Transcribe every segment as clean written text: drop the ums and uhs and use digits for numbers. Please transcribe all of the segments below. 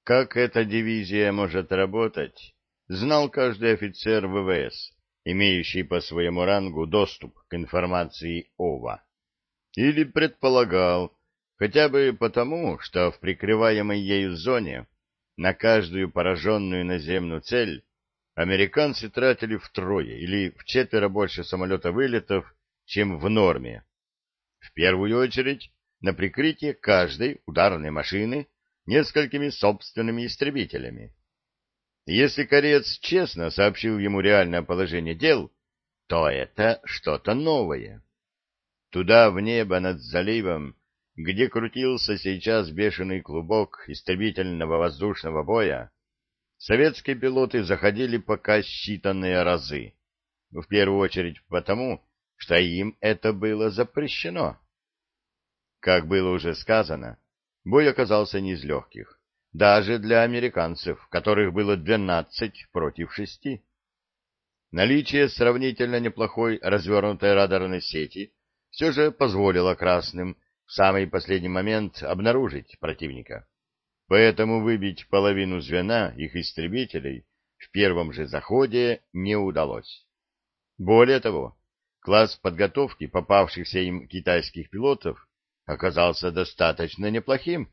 Как эта дивизия может работать, знал каждый офицер ВВС, имеющий по своему рангу доступ к информации ОВА. Или предполагал, хотя бы потому, что в прикрываемой ею зоне на каждую пораженную наземную цель американцы тратили втрое или вчетверо больше самолета-вылетов, чем в норме. В первую очередь на прикрытие каждой ударной машины несколькими собственными истребителями. Если кореец честно сообщил ему реальное положение дел, то это что-то новое. Туда, в небо над заливом, где крутился сейчас бешеный клубок истребительного воздушного боя, советские пилоты заходили пока считанные разы. В первую очередь потому, что им это было запрещено. Как было уже сказано, бой оказался не из легких, даже для американцев, которых было 12 против 6. Наличие сравнительно неплохой развернутой радарной сети все же позволило красным в самый последний момент обнаружить противника. Поэтому выбить половину звена их истребителей в первом же заходе не удалось. Более того, класс подготовки попавшихся им китайских пилотов оказался достаточно неплохим.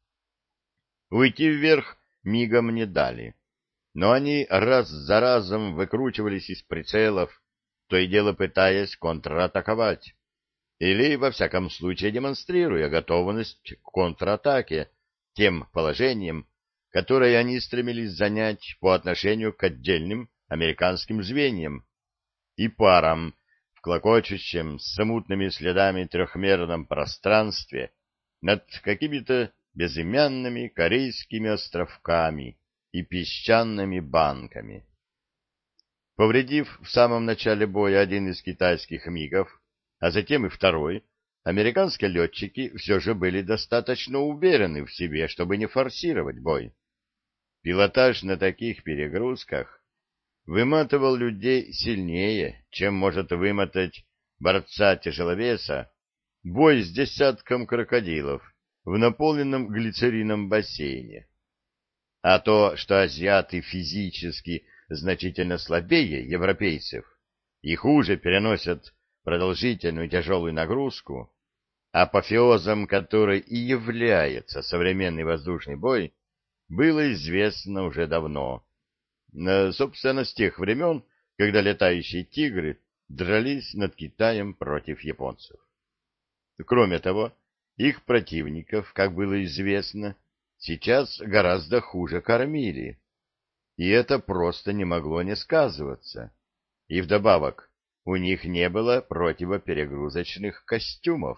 Уйти вверх мигом не дали, но они раз за разом выкручивались из прицелов, то и дело пытаясь контратаковать, или, во всяком случае, демонстрируя готовность к контратаке тем положением, которое они стремились занять по отношению к отдельным американским звеньям и парам в клокочущем с смутными следами трехмерном пространстве над какими-то безымянными корейскими островками и песчаными банками. Повредив в самом начале боя один из китайских мигов, а затем и второй, американские летчики все же были достаточно уверены в себе, чтобы не форсировать бой. Пилотаж на таких перегрузках выматывал людей сильнее, чем может вымотать борца-тяжеловеса бой с десятком крокодилов в наполненном глицерином бассейне. А то, что азиаты физически значительно слабее европейцев и хуже переносят продолжительную тяжелую нагрузку, апофеозом которой и является современный воздушный бой, было известно уже давно. Собственно, с тех времен, когда летающие тигры дрались над Китаем против японцев. Кроме того, их противников, как было известно, сейчас гораздо хуже кормили. И это просто не могло не сказываться. И вдобавок, у них не было противоперегрузочных костюмов.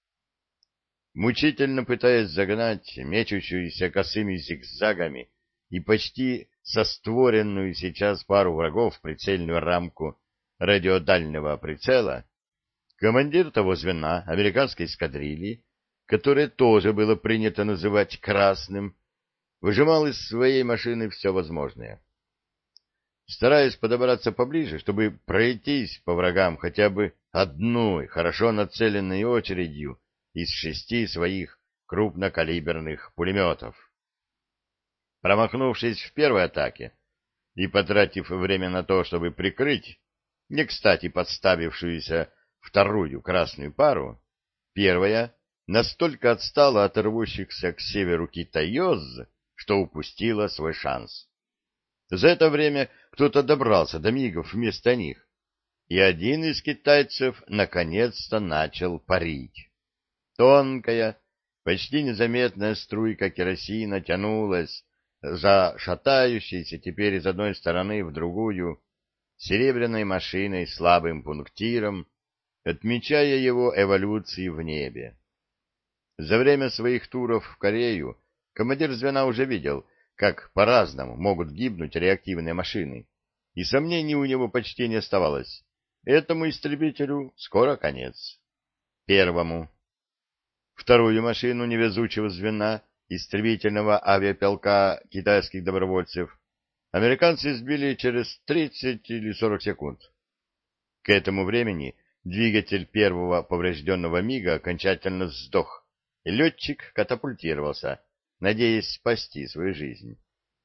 Мучительно пытаясь загнать мечущуюся косыми зигзагами и почти состворенную сейчас пару врагов в прицельную рамку радиодальнего прицела, командир того звена американской эскадрильи, которое тоже было принято называть «красным», выжимал из своей машины все возможное. Стараясь подобраться поближе, чтобы пройтись по врагам хотя бы одной хорошо нацеленной очередью из 6 своих крупнокалиберных пулеметов. Промахнувшись в первой атаке и потратив время на то, чтобы прикрыть не кстати подставившуюся вторую красную пару, первая настолько отстала от рвущихся к северу китаёз, что упустила свой шанс. За это время кто-то добрался до мигов вместо них, и один из китайцев наконец-то начал парить. Тонкая, почти незаметная струйка керосина тянулась за шатающейся теперь из одной стороны в другую серебряной машиной слабым пунктиром, отмечая его эволюции в небе. За время своих туров в Корею командир звена уже видел, как по-разному могут гибнуть реактивные машины, и сомнений у него почти не оставалось. Этому истребителю скоро конец. Первому. Вторую машину невезучего звена истребительного авиаполка китайских добровольцев американцы сбили через 30 или 40 секунд. К этому времени двигатель первого поврежденного МиГа окончательно сдох, и летчик катапультировался, надеясь спасти свою жизнь.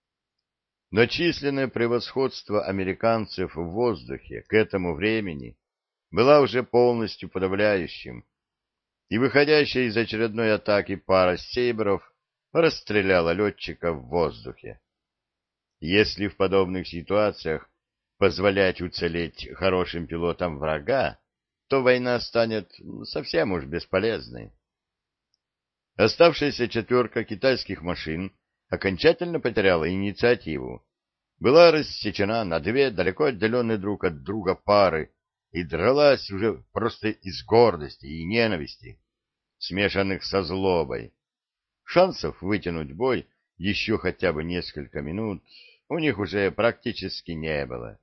Но численное превосходство американцев в воздухе к этому времени было уже полностью подавляющим, и выходящая из очередной атаки пара «Сейбров» расстреляла летчика в воздухе. Если в подобных ситуациях позволять уцелеть хорошим пилотам врага, то война станет совсем уж бесполезной. Оставшаяся четверка китайских машин окончательно потеряла инициативу, была рассечена на две далеко отделенные друг от друга пары и дралась уже просто из гордости и ненависти, смешанных со злобой. Шансов вытянуть бой еще хотя бы несколько минут у них уже практически не было.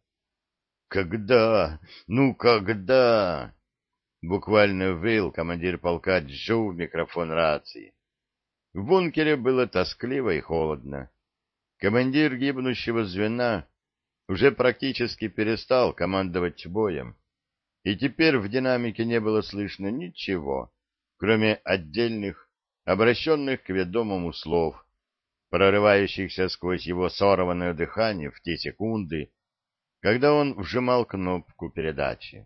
«Когда? Ну когда?» — буквально выл командир полка Джу в микрофон рации. В бункере было тоскливо и холодно. Командир гибнущего звена уже практически перестал командовать боем, и теперь в динамике не было слышно ничего, кроме отдельных, обращенных к ведомому слов, прорывающихся сквозь его сорванное дыхание в те секунды, когда он вжимал кнопку передачи.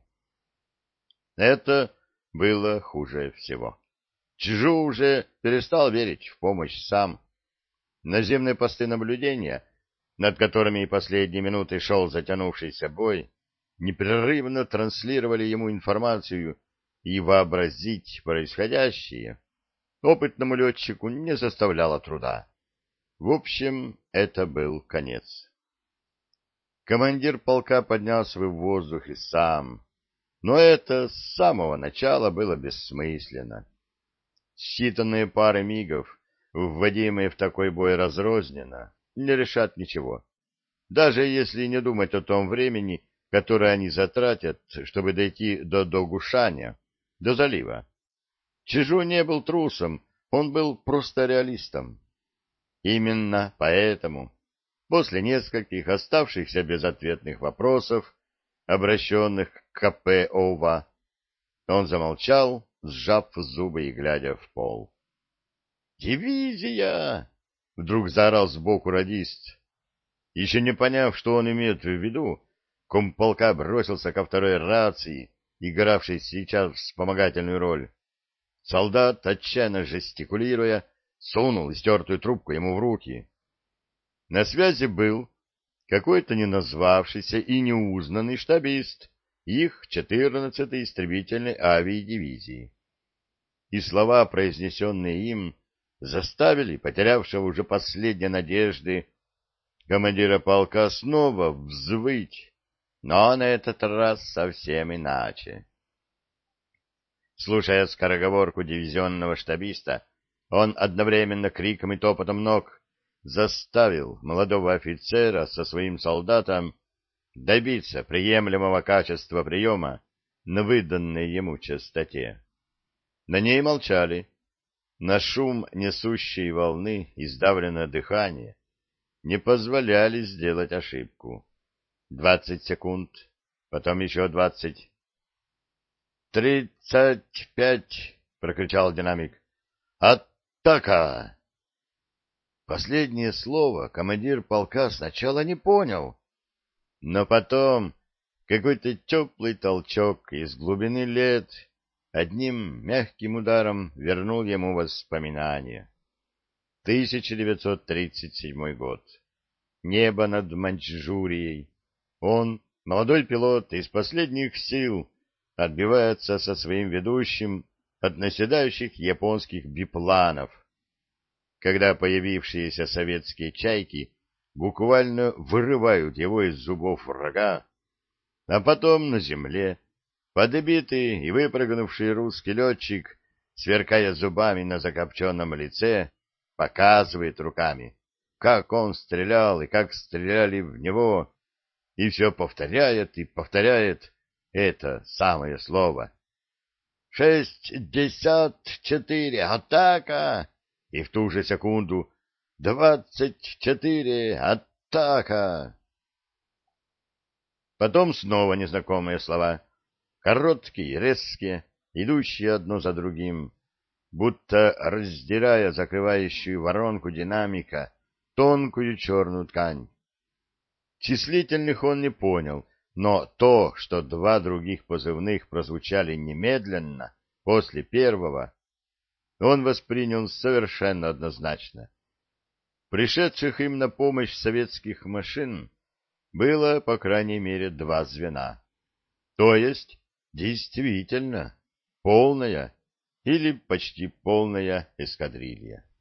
Это было хуже всего. Чжу уже перестал верить в помощь сам. Наземные посты наблюдения, над которыми и последние минуты шел затянувшийся бой, непрерывно транслировали ему информацию, и вообразить происходящее опытному летчику не составляло труда. В общем, это был конец. Командир полка поднялся в воздух и сам, но это с самого начала было бессмысленно. Считанные пары мигов, вводимые в такой бой разрозненно, не решат ничего, даже если не думать о том времени, которое они затратят, чтобы дойти до Догушаня, до залива. Чжу не был трусом, он был просто реалистом. Именно поэтому, после нескольких оставшихся безответных вопросов, обращенных к КП ОВА, он замолчал, сжав зубы и глядя в пол. «Дивизия!» — вдруг заорал сбоку радист. Еще не поняв, что он имеет в виду, комполка бросился ко второй рации, игравшей сейчас вспомогательную роль. Солдат, отчаянно жестикулируя, сунул истертую трубку ему в руки. На связи был какой-то неназвавшийся и неузнанный штабист их 14-й истребительной авиадивизии. И слова, произнесенные им, заставили потерявшего уже последние надежды командира полка снова взвыть, но на этот раз совсем иначе. Слушая скороговорку дивизионного штабиста, он одновременно криком и топотом ног заставил молодого офицера со своим солдатом добиться приемлемого качества приема на выданной ему частоте. На ней молчали. На шум несущей волны и сдавленное дыхание не позволяли сделать ошибку. 20 секунд, потом еще 20. 35! — прокричал динамик. «Атака!» Последнее слово командир полка сначала не понял, но потом какой-то теплый толчок из глубины лет одним мягким ударом вернул ему воспоминания. 1937 год. Небо над Маньчжурией. Он, молодой пилот, из последних сил отбивается со своим ведущим от наседающих японских бипланов, когда появившиеся советские чайки буквально вырывают его из зубов врага, а потом на земле подбитый и выпрыгнувший русский летчик, сверкая зубами на закопченном лице, показывает руками, как он стрелял и как стреляли в него, и все повторяет и повторяет это самое слово. 64! Атака! И в ту же секунду 24! Атака! Потом снова незнакомые слова, короткие, резкие, идущие одно за другим. будто раздирая закрывающую воронку динамика тонкую черную ткань. Числительных он не понял, но то, что два других позывных прозвучали немедленно, после первого, он воспринял совершенно однозначно. Пришедших им на помощь советских машин было, по крайней мере, два звена. То есть, действительно, полная или почти полная эскадрилья.